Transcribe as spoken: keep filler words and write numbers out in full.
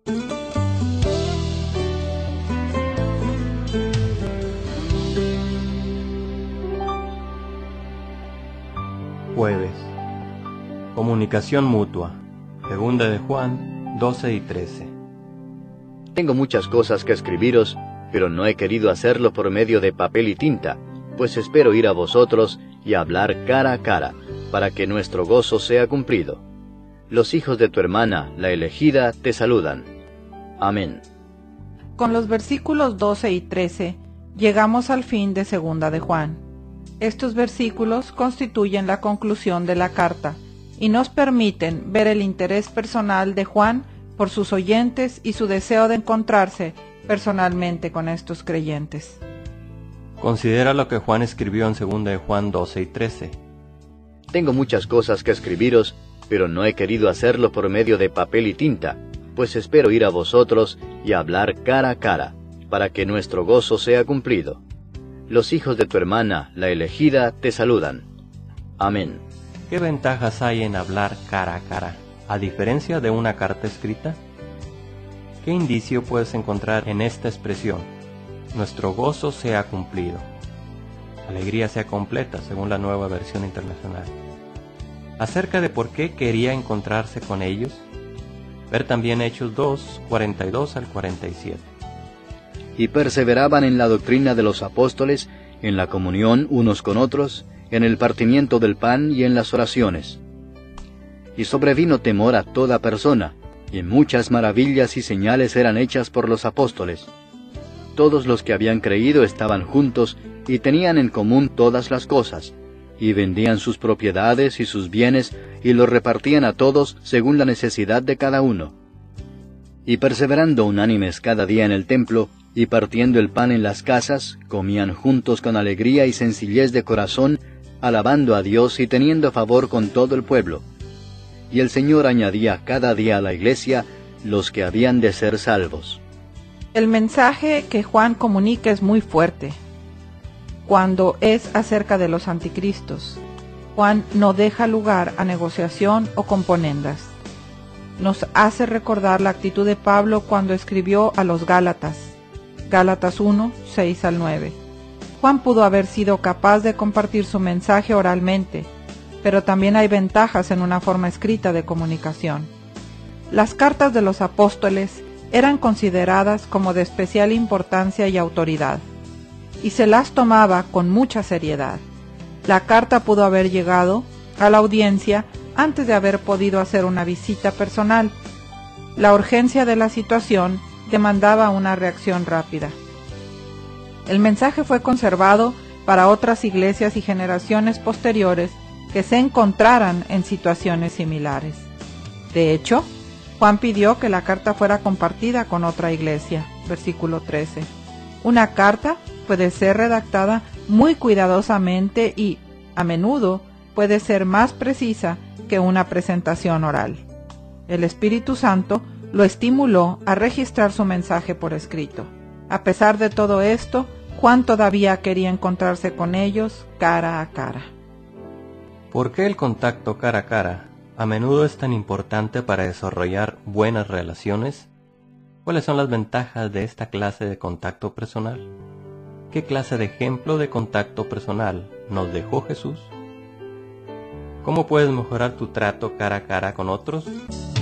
Jueves. Comunicación mutua. Segunda de Juan doce y trece. Tengo muchas cosas que escribiros, pero no he querido hacerlo por medio de papel y tinta, pues espero ir a vosotros y hablar cara a cara, para que nuestro gozo sea cumplido. Los hijos de tu hermana, la elegida, te saludan. Amén. Con los versículos doce y trece, llegamos al fin de Segunda de Juan. Estos versículos constituyen la conclusión de la carta y nos permiten ver el interés personal de Juan por sus oyentes y su deseo de encontrarse personalmente con estos creyentes. Considera lo que Juan escribió en Segunda de Juan doce y trece. Tengo muchas cosas que escribiros, pero no he querido hacerlo por medio de papel y tinta, pues espero ir a vosotros y hablar cara a cara, para que nuestro gozo sea cumplido. Los hijos de tu hermana, la elegida, te saludan. Amén. ¿Qué ventajas hay en hablar cara a cara, a diferencia de una carta escrita? ¿Qué indicio puedes encontrar en esta expresión? Nuestro gozo sea cumplido. Alegría sea completa, según la Nueva Versión Internacional. Acerca de por qué quería encontrarse con ellos, ver también Hechos dos, cuarenta y dos al cuarenta y siete. Y perseveraban en la doctrina de los apóstoles, en la comunión unos con otros, en el partimiento del pan y en las oraciones. Y sobrevino temor a toda persona, y muchas maravillas y señales eran hechas por los apóstoles. Todos los que habían creído estaban juntos y tenían en común todas las cosas, y vendían sus propiedades y sus bienes y los repartían a todos según la necesidad de cada uno. Y perseverando unánimes cada día en el templo, y partiendo el pan en las casas, comían juntos con alegría y sencillez de corazón, alabando a Dios y teniendo favor con todo el pueblo. Y el Señor añadía cada día a la iglesia los que habían de ser salvos. El mensaje que Juan comunica es muy fuerte. Cuando es acerca de los anticristos, Juan no deja lugar a negociación o componendas. Nos hace recordar la actitud de Pablo cuando escribió a los Gálatas, Gálatas uno, seis al nueve. Juan pudo haber sido capaz de compartir su mensaje oralmente, pero también hay ventajas en una forma escrita de comunicación. Las cartas de los apóstoles eran consideradas como de especial importancia y autoridad, y se las tomaba con mucha seriedad. La carta pudo haber llegado a la audiencia antes de haber podido hacer una visita personal. La urgencia de la situación demandaba una reacción rápida. El mensaje fue conservado para otras iglesias y generaciones posteriores que se encontraran en situaciones similares. De hecho, Juan pidió que la carta fuera compartida con otra iglesia, versículo trece. Una carta puede ser redactada muy cuidadosamente y, a menudo, puede ser más precisa que una presentación oral. El Espíritu Santo lo estimuló a registrar su mensaje por escrito. A pesar de todo esto, Juan todavía quería encontrarse con ellos cara a cara. ¿Por qué el contacto cara a cara a menudo es tan importante para desarrollar buenas relaciones? ¿Cuáles son las ventajas de esta clase de contacto personal? ¿Qué clase de ejemplo de contacto personal nos dejó Jesús? ¿Cómo puedes mejorar tu trato cara a cara con otros?